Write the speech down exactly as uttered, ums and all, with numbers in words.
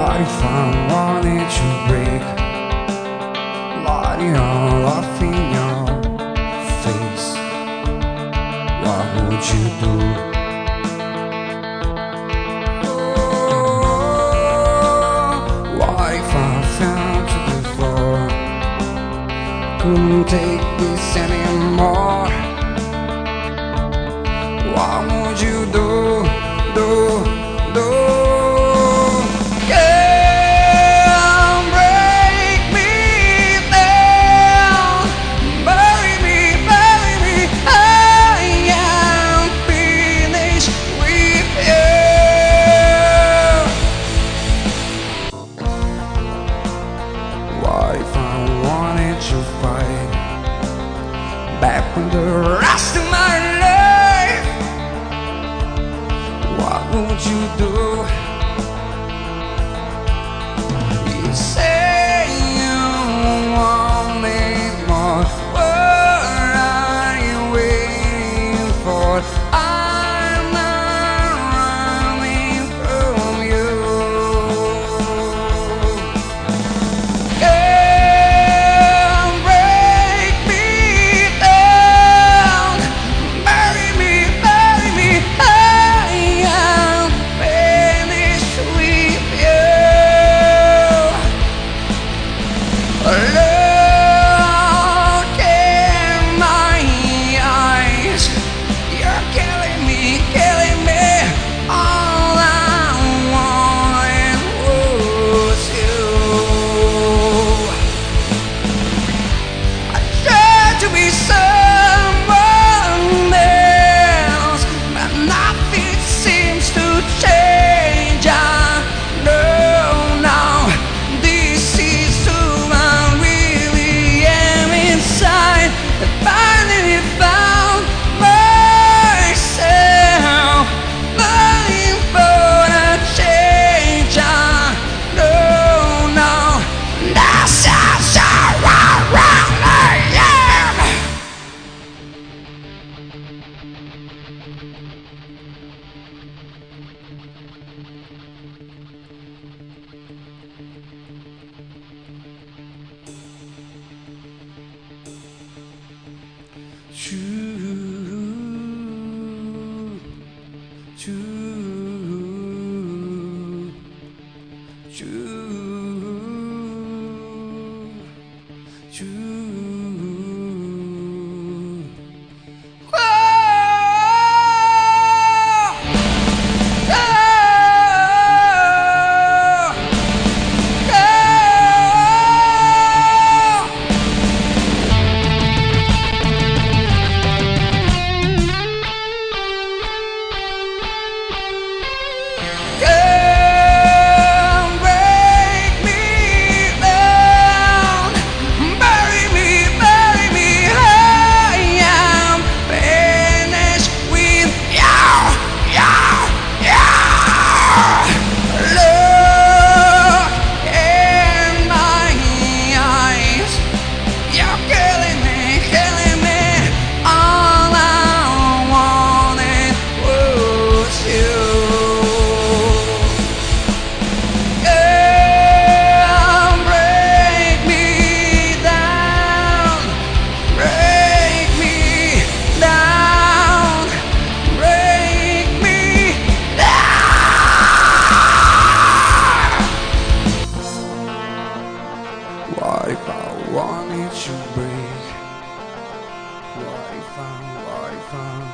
What if I wanted to break? Lighting all off in your face, what would you do? Oh, what if I fell to the floor? Couldn't take this anymore. What would you do, do, do? What if I wanted to fight back for the rest of my life? What would you do? You say you wanted more. What are you waiting for? I'm not running from you. True, true, true, true. What if I wanted to break? What if I, what if I